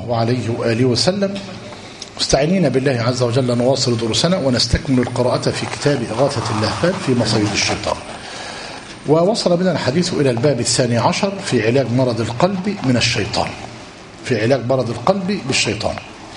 الله عليه وآله وسلم. مستعينين بالله عز وجل نواصل دروسنا ونستكمل القراءة في كتاب إغاثة اللهفان في مصيد الشيطان. ووصل بنا الحديث إلى الباب 12 في علاج مرض القلب من الشيطان، في علاج مرض القلب بالشيطان.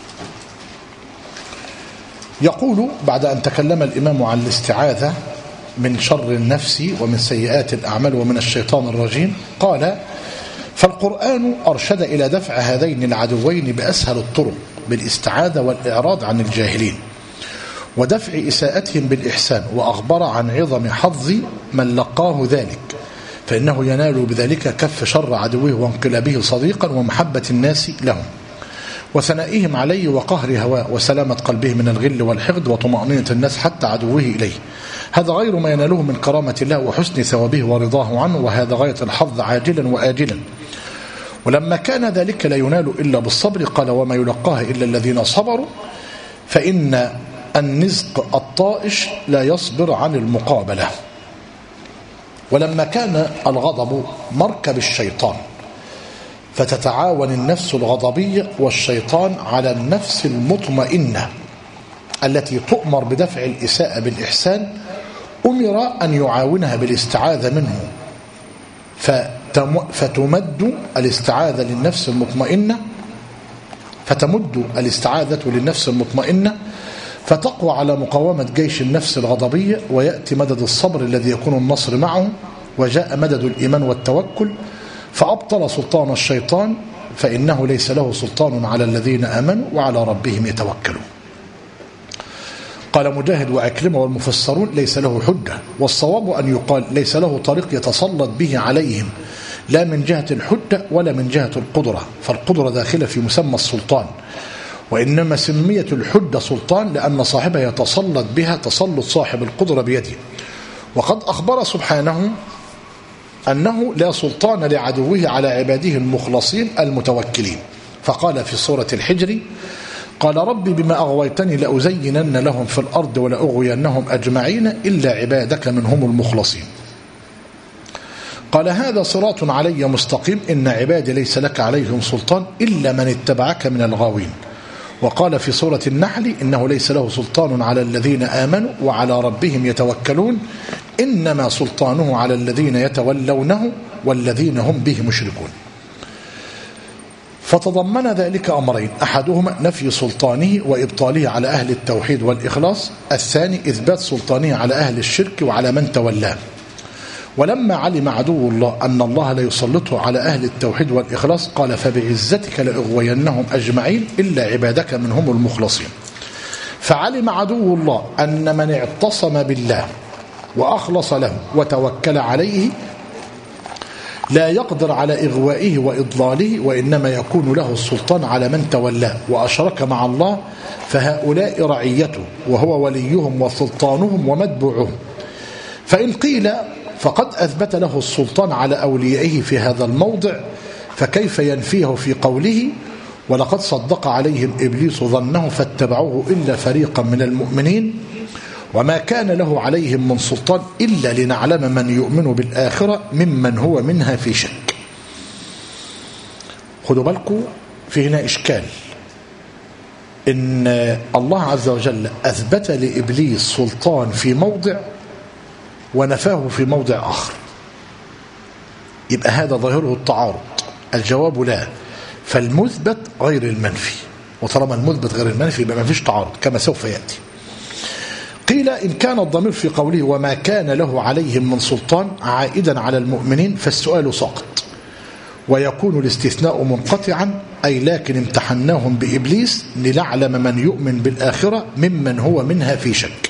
يقول بعد أن تكلم الإمام عن الاستعاذة من شر النفس ومن سيئات الأعمال ومن الشيطان الرجيم، قال: فالقرآن أرشد إلى دفع هذين العدوين بأسهل الطرق بالاستعاذة والإعراض عن الجاهلين ودفع إساءتهم بالإحسان، وأخبر عن عظم حظ من لقاه ذلك، فإنه ينال بذلك كف شر عدوه وانقلابه صديقا ومحبة الناس لهم وثنائهم عليه وقهر هواه وسلامة قلبه من الغل والحقد وطمأنينة الناس حتى عدوه إليه. هذا غير ما يناله من كرامة الله وحسن ثوابه ورضاه عنه، وهذا غاية الحظ عاجلا وآجلا. ولما كان ذلك لا ينال إلا بالصبر، قال: وما يلقاها إلا الذين صبروا، فإن النزق الطائش لا يصبر عن المقابلة. ولما كان الغضب مركب الشيطان، فتتعاون النفس الغضبية والشيطان على النفس المطمئنة التي تؤمر بدفع الإساءة بالإحسان، أمر أن يعاونها بالاستعاذة منه، فتمد الاستعاذة للنفس المطمئنة، فتمد الاستعاذة للنفس المطمئنة فتقوى على مقاومة جيش النفس الغضبية، ويأتي مدد الصبر الذي يكون النصر معه، وجاء مدد الإيمان والتوكل، فأبطل سلطان الشيطان، فإنه ليس له سلطان على الذين آمنوا وعلى ربهم يتوكلون. قال مجاهد وعكرمة والمفسرون: ليس له حجة، والصواب أن يقال ليس له طريق يتسلط به عليهم، لا من جهة الحجة ولا من جهة القدرة، فالقدرة داخلة في مسمى السلطان، وإنما سميت الحجة سلطان لأن صاحبها يتسلط بها تسلط صاحب القدرة بيده. وقد أخبر سبحانه أنه لا سلطان لعدوه على عباده المخلصين المتوكلين، فقال في سورة الحجر: قال ربي بما أغويتني لأزينن لهم في الأرض ولأغوينهم أجمعين إلا عبادك منهم المخلصين. قال: هذا صراط علي مستقيم، إن عبادي ليس لك عليهم سلطان إلا من اتبعك من الغاوين. وقال في سورة النحل: إنه ليس له سلطان على الذين آمنوا وعلى ربهم يتوكلون، إنما سلطانه على الذين يتولونه والذين هم به مشركون. فتضمن ذلك أمرين: أحدهما نفي سلطانه وإبطاله على أهل التوحيد والإخلاص، الثاني إثبات سلطانه على أهل الشرك وعلى من تولاه. ولما علم عدو الله أن الله لا يسلطه على أهل التوحيد والإخلاص، قال: فبعزتك لأغوينهم أجمعين إلا عبادك منهم المخلصين. فعلم عدو الله أن من اعتصم بالله وأخلص له وتوكل عليه لا يقدر على إغوائه وإضلاله، وإنما يكون له السلطان على من تولاه وأشرك مع الله، فهؤلاء رعيته وهو وليهم وسلطانهم ومتبوعهم. فإن قيل فقد أثبت له السلطان على أوليائه في هذا الموضع، فكيف ينفيه في قوله: ولقد صدق عليهم إبليس ظنه فاتبعوه إلا فريقا من المؤمنين، وما كان له عليهم من سلطان إلا لنعلم من يؤمن بالآخرة ممن هو منها في شك. خدوا بالكم، في هنا إشكال، إن الله عز وجل أثبت لإبليس سلطان في موضع ونفاه في موضع آخر، يبقى هذا ظاهره التعارض. الجواب لا، فالمثبت غير المنفي، وطالما المثبت غير المنفي يبقى ما فيش تعارض كما سوف يأتي. قيل إن كان الضمير في قوله وما كان له عليهم من سلطان عائدا على المؤمنين فالسؤال ساقط، ويكون الاستثناء منقطعا، أي لكن امتحناهم بإبليس لنعلم من يؤمن بالآخرة ممن هو منها في شك.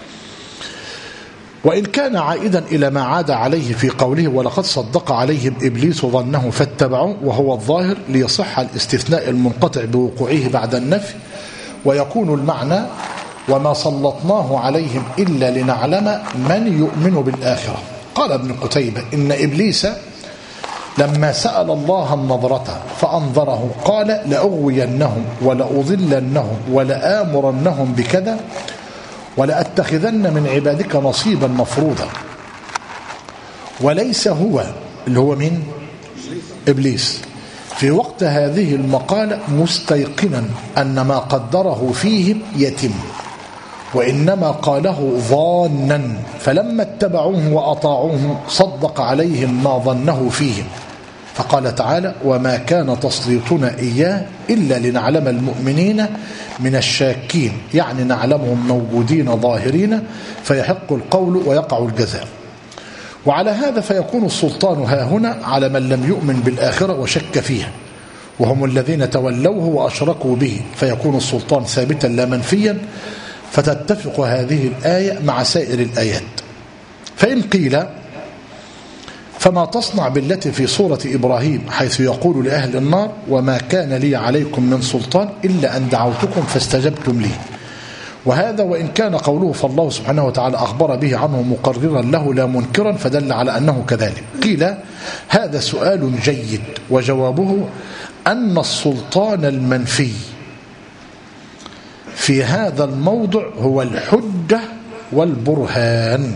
وإن كان عائدا إلى ما عاد عليه في قوله ولقد صدق عليهم إبليس ظنه فاتبعوه، وهو الظاهر، ليصح الاستثناء المنقطع بوقوعه بعد النفي، ويكون المعنى وما سلطناه عليهم إلا لنعلم من يؤمن بالآخرة. قال ابن قتيبة: إن إبليس لما سأل الله النظرة فأنظره قال: لأغوينهم ولأضلنهم ولآمرنهم بكذا ولأتخذن من عبادك نصيبا مفروضا. وليس هو اللي هو من إبليس في وقت هذه المقالة مستيقنا أن ما قدره فيهم يتم، وإنما قاله ظانا، فلما اتبعوه وأطاعوه صدق عليهم ما ظنه فيهم. فقال تعالى: وما كان تسليطنا إياه إلا لنعلم المؤمنين من الشاكين، يعني نعلمهم موجودين ظاهرين فيحق القول ويقع الجزاء. وعلى هذا فيكون السلطان ها هنا على من لم يؤمن بالآخرة وشك فيها، وهم الذين تولوه وأشركوا به، فيكون السلطان ثابتا لا منفيا، فتتفق هذه الآية مع سائر الآيات. فإن قيل: فما تصنع بالتي في سورة إبراهيم حيث يقول لأهل النار: وما كان لي عليكم من سلطان إلا أن دعوتكم فاستجبتم لي؟ وهذا وإن كان قوله فالله سبحانه وتعالى أخبر به عنه مقررا له لا منكرا، فدل على أنه كذلك. قيل: هذا سؤال جيد، وجوابه أن السلطان المنفي في هذا الموضع هو الحجة والبرهان.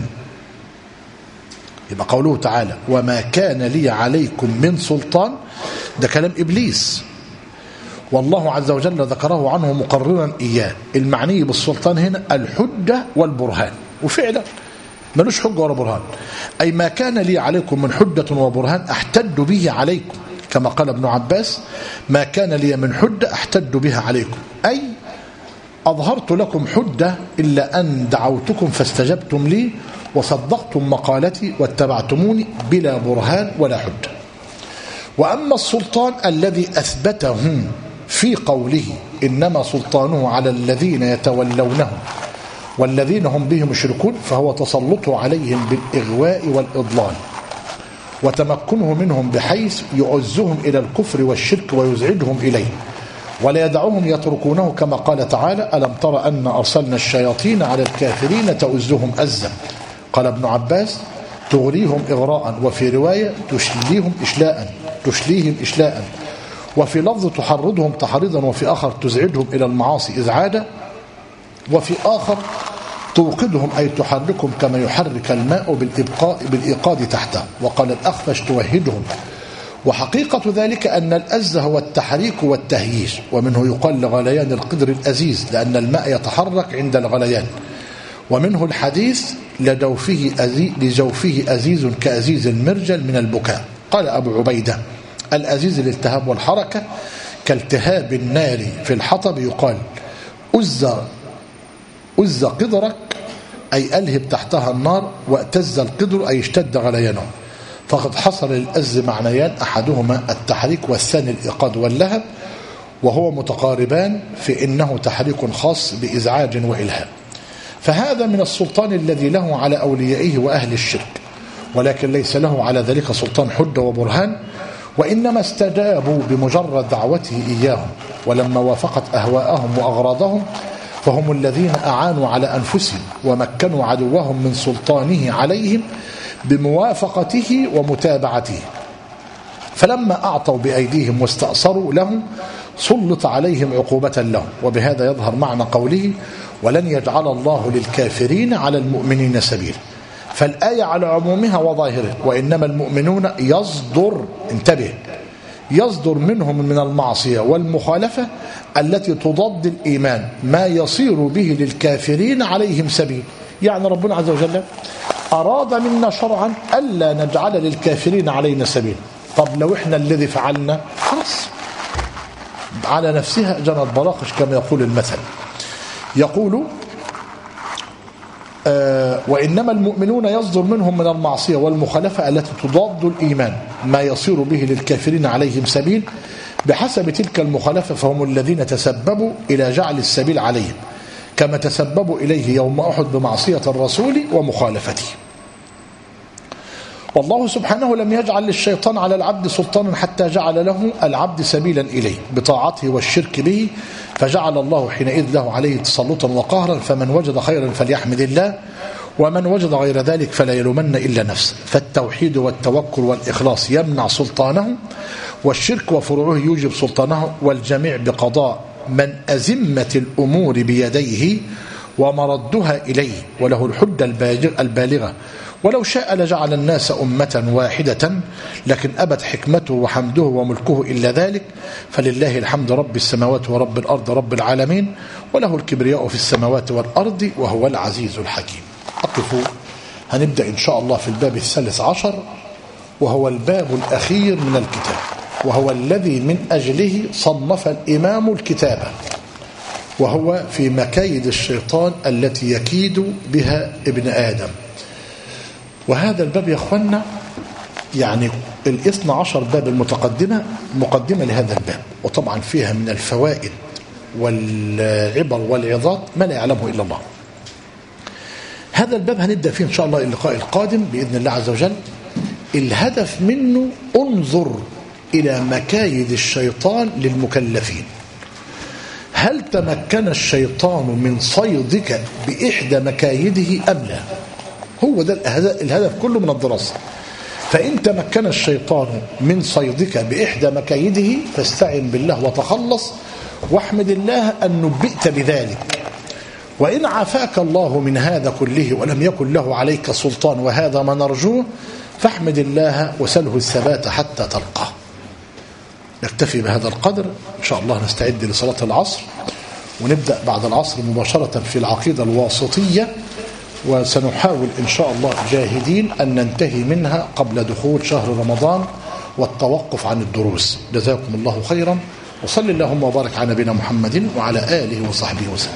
يبقى قوله تعالى: وما كان لي عليكم من سلطان، ده كلام إبليس، والله عز وجل ذكره عنه مقررا إياه. المعني بالسلطان هنا الحجة والبرهان، وفعلا ملوش حجة ولا برهان، أي ما كان لي عليكم من حجة وبرهان أحتج به عليكم، كما قال ابن عباس: ما كان لي من حجة أحتج بها عليكم، أي أظهرت لكم حجة إلا أن دعوتكم فاستجبتم لي وصدقتم مقالتي واتبعتموني بلا برهان ولا حجة. وأما السلطان الذي أثبته في قوله: إنما سلطانه على الذين يتولونه والذين هم به مشركون، فهو تسلطه عليهم بالإغواء والإضلال وتمكنه منهم بحيث يعزهم إلى الكفر والشرك ويزعجهم إليه ولا يدعوهم يتركونه، كما قال تعالى: ألم تر أن أرسلنا الشياطين على الكافرين تؤزهم أزا. قال ابن عباس: تغريهم إغراء، وفي رواية تشليهم إشلاء، وفي لفظ تحرضهم تحريضا، وفي آخر تزعجهم إلى المعاصي إزعادا، وفي آخر توقدهم أي تحركهم كما يحرك الماء بالإيقاد تحته. وقال الأخفش: توهدهم. وحقيقة ذلك أن الأز هو التحريك والتهييج، ومنه يقال لغليان القدر الأزيز لأن الماء يتحرك عند الغليان. ومنه الحديث: لجوفه أزيز كأزيز المرجل من البكاء. قال أبو عبيدة: الأزيز الالتهاب والحركة، كالتهاب النار في الحطب، يقال أز قدرك أي ألهب تحتها النار، واتز القدر أي اشتد غليانه. فقد حصل للأز معنيان، أحدهما التحريك والثاني الإيقاد واللهب، وهو متقاربان في إنه تحريك خاص بإزعاج وإلهاب. فهذا من السلطان الذي له على أوليائه وأهل الشرك، ولكن ليس له على ذلك سلطان حجة وبرهان، وإنما استجابوا بمجرد دعوته إياهم، ولما وافقت أهواءهم وأغراضهم فهم الذين أعانوا على أنفسهم ومكنوا عدوهم من سلطانه عليهم بموافقته ومتابعته. فلما أعطوا بأيديهم واستأثروا لهم سلط عليهم عقوبة لهم. وبهذا يظهر معنى قوله: ولن يجعل الله للكافرين على المؤمنين سبيلا. فالآية على عمومها وظاهرها، وإنما المؤمنون يصدر منهم من المعصية والمخالفة التي تضاد الإيمان ما يصير به للكافرين عليهم سبيل. يعني ربنا عز وجل أراد منا شرعا ألا نجعل للكافرين علينا سبيل. طب لو إحنا الذي فعلنا، خلاص على نفسها جنت براقش، كما يقول المثل. يقول: وإنما المؤمنون يصدر منهم من المعصية والمخالفة التي تضاد الإيمان ما يصير به للكافرين عليهم سبيل، بحسب تلك المخالفة فهم الذين تسببوا إلى جعل السبيل عليهم، كما تسببوا إليه يوم أحد بمعصية الرسول ومخالفته. والله سبحانه لم يجعل للشيطان على العبد سلطانا حتى جعل له العبد سبيلا إليه بطاعته والشرك به، فجعل الله حينئذ له عليه تسلطا وقهرا. فمن وجد خيرا فليحمد الله، ومن وجد غير ذلك فلا يلومن إلا نفسه. فالتوحيد والتوكل والإخلاص يمنع سلطانه، والشرك وفروعه يوجب سلطانه، والجميع بقضاء من أزمة الأمور بيديه ومردها إليه، وله الحجة البالغة ولو شاء لجعل الناس أمة واحدة لكن أبت حكمته وحمده وملكه إلا ذلك، فلله الحمد رب السماوات ورب الأرض رب العالمين، وله الكبرياء في السماوات والأرض وهو العزيز الحكيم. أقفوا، هنبدأ إن شاء الله في الباب 13 وهو الباب الأخير من الكتاب، وهو الذي من أجله صنف الإمام الكتابة، وهو في مكايد الشيطان التي يكيد بها ابن آدم. وهذا الباب يا أخوانا يعني 12 باب المتقدمة مقدمة لهذا الباب، وطبعا فيها من الفوائد والعبر والعظات ما لا يعلمه إلا الله. هذا الباب هنبدأ فيه إن شاء الله اللقاء القادم بإذن الله عز وجل. الهدف منه انظر إلى مكايد الشيطان للمكلفين. هل تمكن الشيطان من صيدك بإحدى مكايده أم لا؟ هو ده الهدف كله من الدراسة. فإن تمكن الشيطان من صيدك بإحدى مكايده فاستعن بالله وتخلص، واحمد الله أن نبئت بذلك. وإن عافاك الله من هذا كله ولم يكن له عليك سلطان، وهذا ما نرجوه، فاحمد الله وسله الثبات حتى تلقاه. نكتفي بهذا القدر إن شاء الله. نستعد لصلاة العصر، ونبدأ بعد العصر مباشرة في العقيدة الواسطية، وسنحاول إن شاء الله جاهدين أن ننتهي منها قبل دخول شهر رمضان والتوقف عن الدروس. جزاكم الله خيرا، وصل اللهم وبارك على نبينا محمد وعلى آله وصحبه وسلم.